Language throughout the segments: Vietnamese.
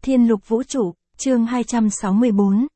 Thiên lục vũ trụ, chương 264,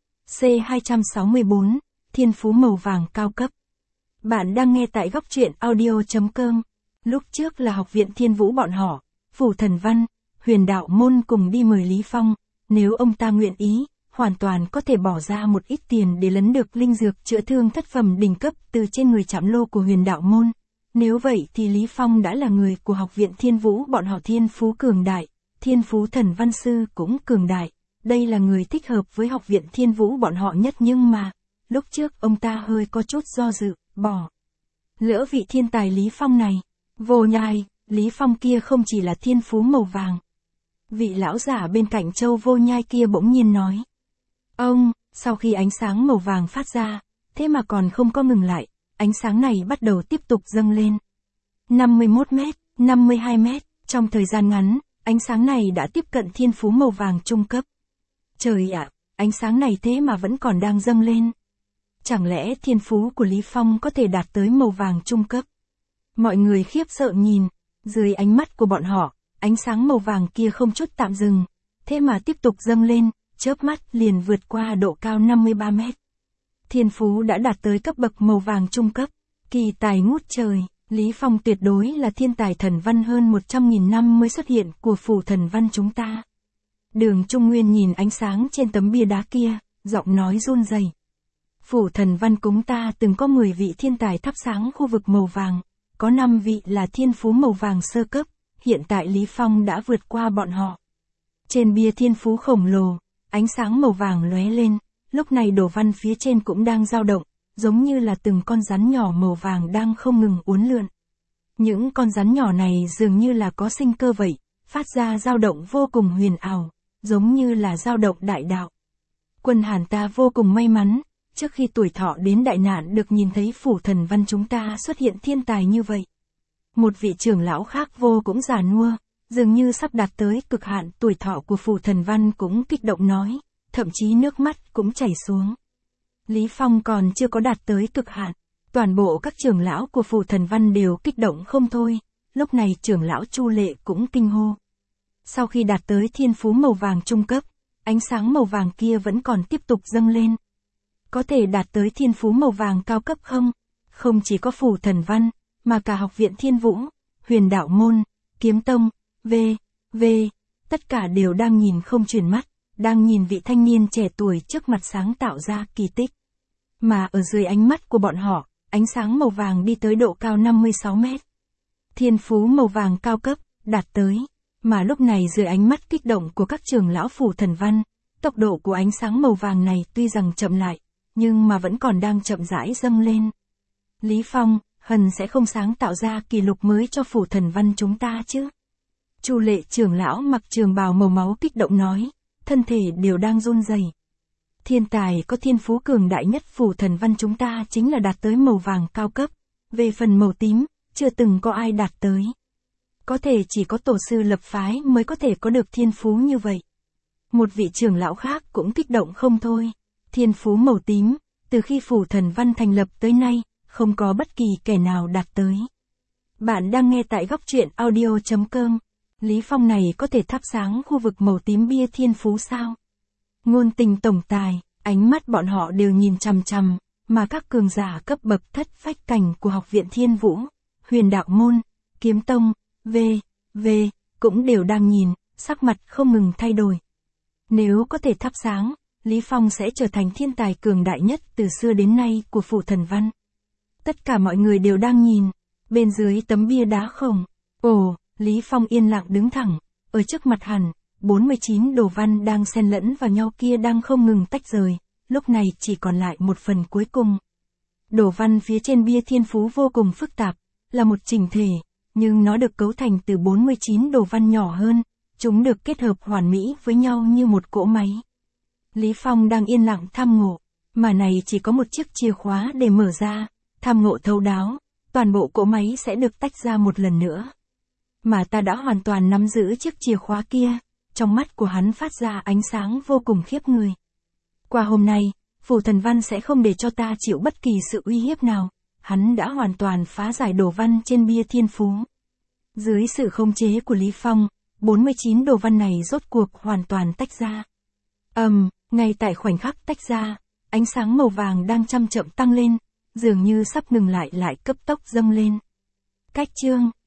C264, Thiên phú màu vàng cao cấp. Bạn đang nghe tại góc truyện audio.com. Lúc trước là học viện Thiên Vũ bọn họ, Phủ Thần Văn, Huyền Đạo Môn cùng đi mời Lý Phong, nếu ông ta nguyện ý, hoàn toàn có thể bỏ ra một ít tiền để lấn được linh dược chữa thương thất phẩm đỉnh cấp từ trên người Trảm Lô của Huyền Đạo Môn. Nếu vậy thì Lý Phong đã là người của học viện Thiên Vũ bọn họ, thiên phú cường đại, thiên phú thần văn sư cũng cường đại. Đây là người thích hợp với học viện Thiên Vũ bọn họ nhất, nhưng mà, lúc trước ông ta hơi có chút do dự, bỏ lỡ vị thiên tài Lý Phong này. Vô nhai, Lý Phong kia không chỉ là thiên phú màu vàng. Vị lão giả bên cạnh Châu Vô Nhai kia bỗng nhiên nói. Ông, sau khi ánh sáng màu vàng phát ra, thế mà còn không có ngừng lại, ánh sáng này bắt đầu tiếp tục dâng lên. 51 mét, 52 mét, trong thời gian ngắn, ánh sáng này đã tiếp cận thiên phú màu vàng trung cấp. Trời ạ, ánh sáng này thế mà vẫn còn đang dâng lên. Chẳng lẽ thiên phú của Lý Phong có thể đạt tới màu vàng trung cấp? Mọi người khiếp sợ nhìn, dưới ánh mắt của bọn họ, ánh sáng màu vàng kia không chút tạm dừng, thế mà tiếp tục dâng lên, chớp mắt liền vượt qua độ cao 53 mét. Thiên phú đã đạt tới cấp bậc màu vàng trung cấp, kỳ tài ngút trời. Lý Phong tuyệt đối là thiên tài thần văn hơn 100.000 năm mới xuất hiện của Phủ Thần Văn chúng ta. Đường Trung Nguyên nhìn ánh sáng trên tấm bia đá kia, giọng nói run rẩy. Phủ Thần Văn chúng ta từng có 10 vị thiên tài thắp sáng khu vực màu vàng, có 5 vị là thiên phú màu vàng sơ cấp, hiện tại Lý Phong đã vượt qua bọn họ. Trên bia thiên phú khổng lồ, ánh sáng màu vàng lóe lên, lúc này đồ văn phía trên cũng đang dao động, giống như là từng con rắn nhỏ màu vàng đang không ngừng uốn lượn. Những con rắn nhỏ này dường như là có sinh cơ vậy, phát ra dao động vô cùng huyền ảo, giống như là dao động đại đạo. Quân Hàn ta vô cùng may mắn, trước khi tuổi thọ đến đại nạn được nhìn thấy Phủ Thần Văn chúng ta xuất hiện thiên tài như vậy. Một vị trưởng lão khác vô cũng già nua, dường như sắp đạt tới cực hạn tuổi thọ của Phủ Thần Văn cũng kích động nói, thậm chí nước mắt cũng chảy xuống. Lý Phong còn chưa có đạt tới cực hạn, toàn bộ các trưởng lão của Phủ Thần Văn đều kích động không thôi, lúc này trưởng lão Chu Lệ cũng kinh hô. Sau khi đạt tới thiên phú màu vàng trung cấp, ánh sáng màu vàng kia vẫn còn tiếp tục dâng lên. Có thể đạt tới thiên phú màu vàng cao cấp không? Không chỉ có Phủ Thần Văn, mà cả học viện Thiên Vũ, Huyền Đạo Môn, Kiếm Tông, v.v. tất cả đều đang nhìn không chuyển mắt, đang nhìn vị thanh niên trẻ tuổi trước mặt sáng tạo ra kỳ tích. Mà ở dưới ánh mắt của bọn họ, ánh sáng màu vàng đi tới độ cao 56 mét. Thiên phú màu vàng cao cấp, đạt tới. Mà lúc này dưới ánh mắt kích động của các trưởng lão Phủ Thần Văn, tốc độ của ánh sáng màu vàng này tuy rằng chậm lại, nhưng mà vẫn còn đang chậm rãi dâng lên. Lý Phong, hẳn sẽ không sáng tạo ra kỷ lục mới cho Phủ Thần Văn chúng ta chứ? Chu Lệ trưởng lão mặc trường bào màu máu kích động nói, thân thể đều đang run rẩy. Thiên tài có thiên phú cường đại nhất Phủ Thần Văn chúng ta chính là đạt tới màu vàng cao cấp, về phần màu tím, chưa từng có ai đạt tới. Có thể chỉ có tổ sư lập phái mới có thể có được thiên phú như vậy. Một vị trưởng lão khác cũng kích động không thôi. Thiên phú màu tím, từ khi Phủ Thần Văn thành lập tới nay, không có bất kỳ kẻ nào đạt tới. Bạn đang nghe tại góc truyện audio.com. Lý Phong này có thể thắp sáng khu vực màu tím bia thiên phú sao? Ngôn tình tổng tài, ánh mắt bọn họ đều nhìn chằm chằm, mà các cường giả cấp bậc thất phách cảnh của học viện Thiên Vũ, Huyền Đạo Môn, Kiếm Tông, v.v. cũng đều đang nhìn, sắc mặt không ngừng thay đổi. Nếu có thể thắp sáng, Lý Phong sẽ trở thành thiên tài cường đại nhất từ xưa đến nay của Phủ Thần Văn. Tất cả mọi người đều đang nhìn, bên dưới tấm bia đá khổng. Ồ, Lý Phong yên lặng đứng thẳng, ở trước mặt hắn, 49 đồ văn đang xen lẫn vào nhau kia đang không ngừng tách rời, lúc này chỉ còn lại một phần cuối cùng. Đồ văn phía trên bia thiên phú vô cùng phức tạp, là một chỉnh thể, nhưng nó được cấu thành từ 49 đồ văn nhỏ hơn, chúng được kết hợp hoàn mỹ với nhau như một cỗ máy. Lý Phong đang yên lặng tham ngộ, mà này chỉ có một chiếc chìa khóa để mở ra, tham ngộ thấu đáo, toàn bộ cỗ máy sẽ được tách ra một lần nữa. Mà ta đã hoàn toàn nắm giữ chiếc chìa khóa kia, trong mắt của hắn phát ra ánh sáng vô cùng khiếp người. Qua hôm nay, Phủ Thần Văn sẽ không để cho ta chịu bất kỳ sự uy hiếp nào, hắn đã hoàn toàn phá giải đồ văn trên bia thiên phú. Dưới sự khống chế của Lý Phong, 49 đồ văn này rốt cuộc hoàn toàn tách ra. Ngay tại khoảnh khắc tách ra, ánh sáng màu vàng đang chậm chậm tăng lên, dường như sắp ngừng lại cấp tốc dâng lên. Cách chương